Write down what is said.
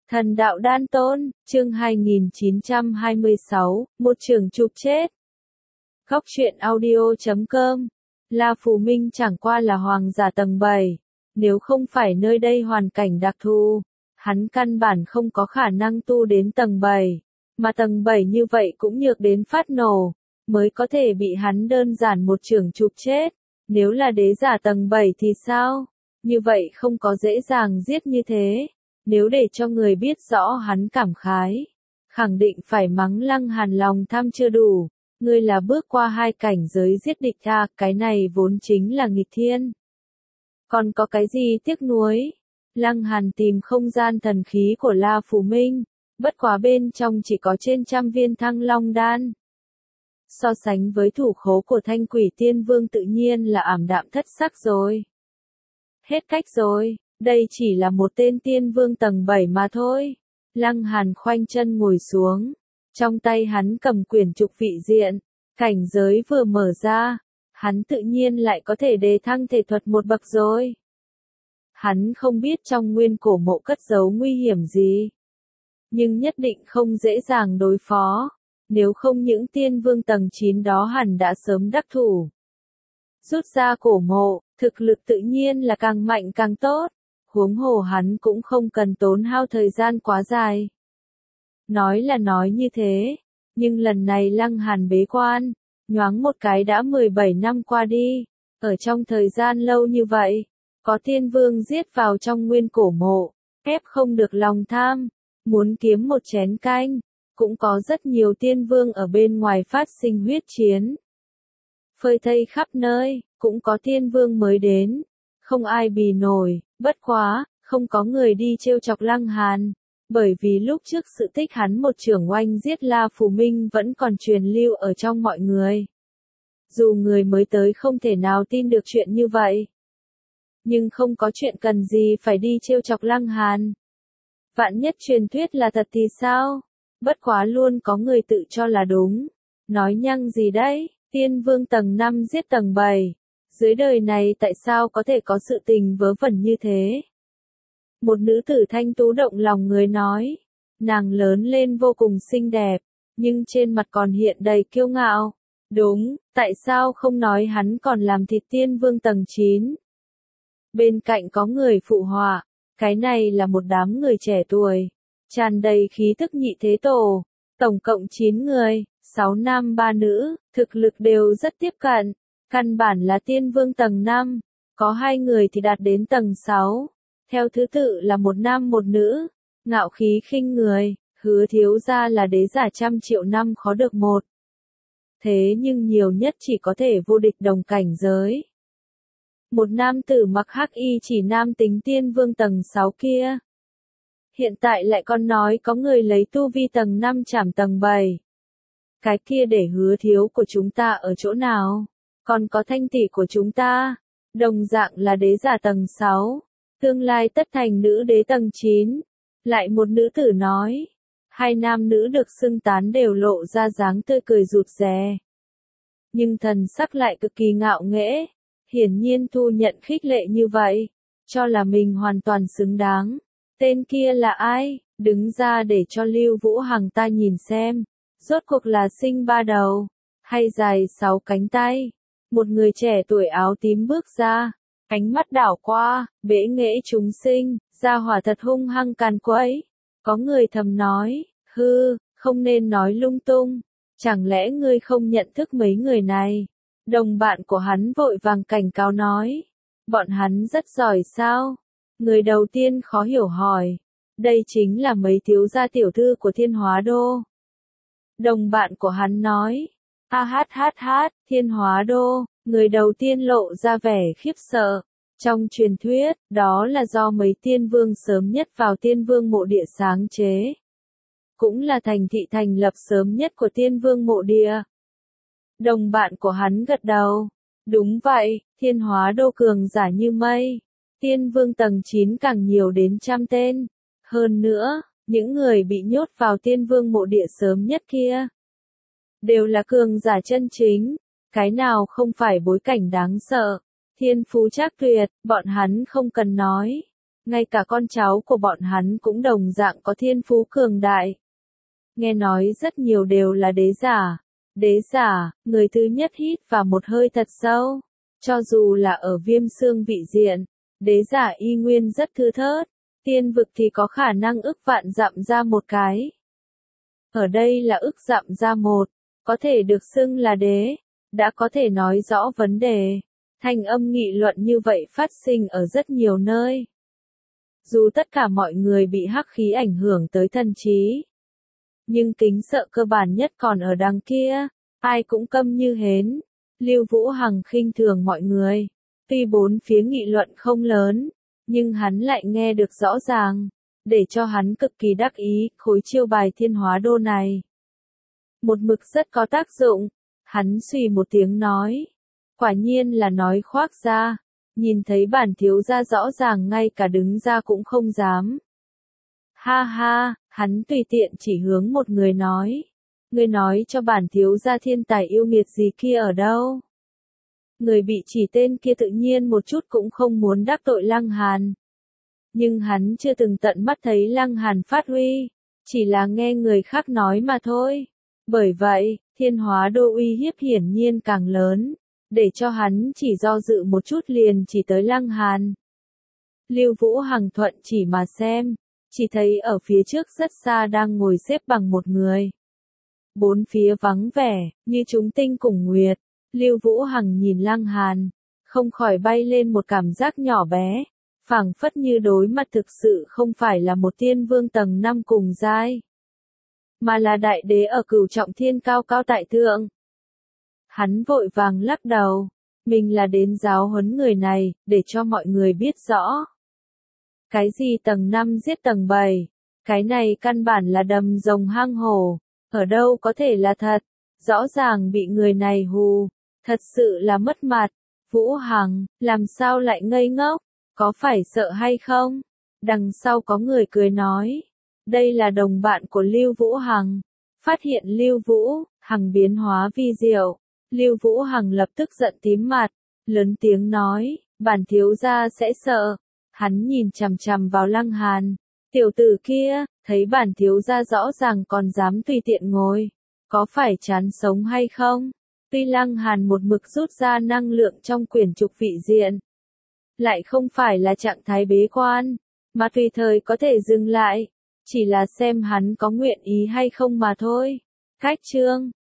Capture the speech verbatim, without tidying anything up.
Thần đạo đan tôn, chương hai nghìn chín trăm hai mươi sáu, một trường chụp chết. Góc truyện audio chấm com. La Phù Minh chẳng qua là hoàng giả tầng bảy, nếu không phải nơi đây hoàn cảnh đặc thù, hắn căn bản không có khả năng tu đến tầng bảy, mà tầng bảy như vậy cũng nhược đến phát nổ, mới có thể bị hắn đơn giản một trường chụp chết. Nếu là đế giả tầng bảy thì sao? Như vậy không có dễ dàng giết như thế. Nếu để cho người biết rõ hắn cảm khái, khẳng định phải mắng Lăng Hàn lòng tham chưa đủ, ngươi là bước qua hai cảnh giới giết địch à, cái này vốn chính là nghịch thiên. Còn có cái gì tiếc nuối? Lăng Hàn tìm không gian thần khí của La Phù Minh, bất quá bên trong chỉ có trên trăm viên Thăng Long đan. So sánh với thủ khố của Thanh Quỷ Tiên Vương tự nhiên là ảm đạm thất sắc rồi. Hết cách rồi. Đây chỉ là một tên tiên vương tầng bảy mà thôi. Lăng Hàn khoanh chân ngồi xuống. Trong tay hắn cầm quyển trục vị diện. Cảnh giới vừa mở ra. Hắn tự nhiên lại có thể đề thăng thể thuật một bậc rồi. Hắn không biết trong nguyên cổ mộ cất giấu nguy hiểm gì. Nhưng nhất định không dễ dàng đối phó. Nếu không những tiên vương tầng chín đó hẳn đã sớm đắc thủ. Rút ra cổ mộ, thực lực tự nhiên là càng mạnh càng tốt. Huống hồ hắn cũng không cần tốn hao thời gian quá dài. Nói là nói như thế, nhưng lần này Lăng Hàn bế quan, nhoáng một cái đã mười bảy năm qua đi, ở trong thời gian lâu như vậy, có tiên vương giết vào trong nguyên cổ mộ, ép không được lòng tham, muốn kiếm một chén canh, cũng có rất nhiều tiên vương ở bên ngoài phát sinh huyết chiến. Phơi thây khắp nơi, cũng có tiên vương mới đến, không ai bì nổi. Bất quá, không có người đi trêu chọc Lăng Hàn, bởi vì lúc trước sự tích hắn một trưởng oanh giết La Phù Minh vẫn còn truyền lưu ở trong mọi người. Dù người mới tới không thể nào tin được chuyện như vậy, nhưng không có chuyện cần gì phải đi trêu chọc Lăng Hàn. Vạn nhất truyền thuyết là thật thì sao? Bất quá luôn có người tự cho là đúng. Nói nhăng gì đấy, tiên vương tầng năm giết tầng bảy. Dưới đời này tại sao có thể có sự tình vớ vẩn như thế? Một nữ tử thanh tú động lòng người nói. Nàng lớn lên vô cùng xinh đẹp, nhưng trên mặt còn hiện đầy kiêu ngạo. Đúng, tại sao không nói hắn còn làm thịt tiên vương tầng chín? Bên cạnh có người phụ họa, cái này là một đám người trẻ tuổi, tràn đầy khí thức nhị thế tổ, tổng cộng chín người, sáu nam ba nữ, thực lực đều rất tiếp cận. Căn bản là tiên vương tầng năm, có hai người thì đạt đến tầng sáu, theo thứ tự là một nam một nữ, ngạo khí khinh người, Hứa thiếu gia là đế giả trăm triệu năm khó được một. Thế nhưng nhiều nhất chỉ có thể vô địch đồng cảnh giới. Một nam tử mặc hắc y chỉ nam tính tiên vương tầng sáu kia. Hiện tại lại còn nói có người lấy tu vi tầng năm chảm tầng bảy. Cái kia để Hứa thiếu của chúng ta ở chỗ nào? Còn có Thanh tỷ của chúng ta, đồng dạng là đế giả tầng sáu, tương lai tất thành nữ đế tầng chín. Lại một nữ tử nói, hai nam nữ được xưng tán đều lộ ra dáng tươi cười rụt rè. Nhưng thần sắc lại cực kỳ ngạo nghễ, hiển nhiên thu nhận khích lệ như vậy, cho là mình hoàn toàn xứng đáng. Tên kia là ai? Đứng ra để cho Lưu Vũ Hằng ta nhìn xem, rốt cuộc là sinh ba đầu, hay dài sáu cánh tay. Một người trẻ tuổi áo tím bước ra, ánh mắt đảo qua, bẽ nghễ chúng sinh, gia hỏa thật hung hăng càn quấy. Có người thầm nói, hư, không nên nói lung tung, chẳng lẽ ngươi không nhận thức mấy người này? Đồng bạn của hắn vội vàng cảnh cáo nói, bọn hắn rất giỏi sao? Người đầu tiên khó hiểu hỏi, đây chính là mấy thiếu gia tiểu thư của Thiên Hóa Đô. Đồng bạn của hắn nói, a hát hát hát, Thiên Hóa Đô, người đầu tiên lộ ra vẻ khiếp sợ. Trong truyền thuyết, đó là do mấy tiên vương sớm nhất vào tiên vương mộ địa sáng chế. Cũng là thành thị thành lập sớm nhất của tiên vương mộ địa. Đồng bạn của hắn gật đầu. Đúng vậy, Thiên Hóa Đô cường giả như mây. Tiên vương tầng chín càng nhiều đến trăm tên. Hơn nữa, những người bị nhốt vào tiên vương mộ địa sớm nhất kia đều là cường giả chân chính, cái nào không phải bối cảnh đáng sợ, thiên phú trác tuyệt, bọn hắn không cần nói, ngay cả con cháu của bọn hắn cũng đồng dạng có thiên phú cường đại. Nghe nói rất nhiều đều là đế giả. Đế giả, người thứ nhất hít vào một hơi thật sâu. Cho dù là ở Viêm Xương vị diện, đế giả y nguyên rất thưa thớt, tiên vực thì có khả năng ức vạn dặm ra một cái. Ở đây là ức dặm ra một, có thể được xưng là đế, đã có thể nói rõ vấn đề. Thanh âm nghị luận như vậy phát sinh ở rất nhiều nơi. Dù tất cả mọi người bị hắc khí ảnh hưởng tới thần trí, nhưng kính sợ cơ bản nhất còn ở đằng kia, ai cũng câm như hến. Lưu Vũ Hằng khinh thường mọi người, tuy bốn phía nghị luận không lớn, nhưng hắn lại nghe được rõ ràng, để cho hắn cực kỳ đắc ý, khối chiêu bài thiên hóa đô này. Một mực rất có tác dụng, hắn suy một tiếng nói, quả nhiên là nói khoác ra, nhìn thấy bản thiếu gia rõ ràng ngay cả đứng ra cũng không dám. Ha ha, hắn tùy tiện chỉ hướng một người nói. Ngươi nói cho bản thiếu gia thiên tài yêu nghiệt gì kia ở đâu? Người bị chỉ tên kia tự nhiên một chút cũng không muốn đắc tội Lăng Hàn. Nhưng hắn chưa từng tận mắt thấy Lăng Hàn phát huy, chỉ là nghe người khác nói mà thôi. Bởi vậy, thiên hóa đô uy hiếp hiển nhiên càng lớn, để cho hắn chỉ do dự một chút liền chỉ tới Lăng Hàn. Lưu Vũ Hằng thuận chỉ mà xem, chỉ thấy ở phía trước rất xa đang ngồi xếp bằng một người. Bốn phía vắng vẻ, như chúng tinh cùng nguyệt. Lưu Vũ Hằng nhìn Lăng Hàn, không khỏi bay lên một cảm giác nhỏ bé, phảng phất như đối mặt thực sự không phải là một tiên vương tầng năm cùng giai, mà là đại đế ở cửu trọng thiên cao cao tại thượng. Hắn vội vàng lắc đầu, mình là đến giáo huấn người này, để cho mọi người biết rõ. Cái gì tầng năm giết tầng bảy, cái này căn bản là đầm rồng hang hổ, ở đâu có thể là thật, rõ ràng bị người này hù, thật sự là mất mặt. Vũ Hằng, làm sao lại ngây ngốc, có phải sợ hay không? Đằng sau có người cười nói, đây là đồng bạn của Lưu Vũ Hằng. Phát hiện Lưu Vũ Hằng biến hóa vi diệu, Lưu Vũ Hằng lập tức giận tím mặt, lớn tiếng nói, bản thiếu gia sẽ sợ. Hắn nhìn chằm chằm vào Lăng Hàn, tiểu tử kia, thấy bản thiếu gia rõ ràng còn dám tùy tiện ngồi, có phải chán sống hay không? Tuy Lăng Hàn một mực rút ra năng lượng trong quyển trục vị diện, lại không phải là trạng thái bế quan, mà tùy thời có thể dừng lại, chỉ là xem hắn có nguyện ý hay không mà thôi. Cách chương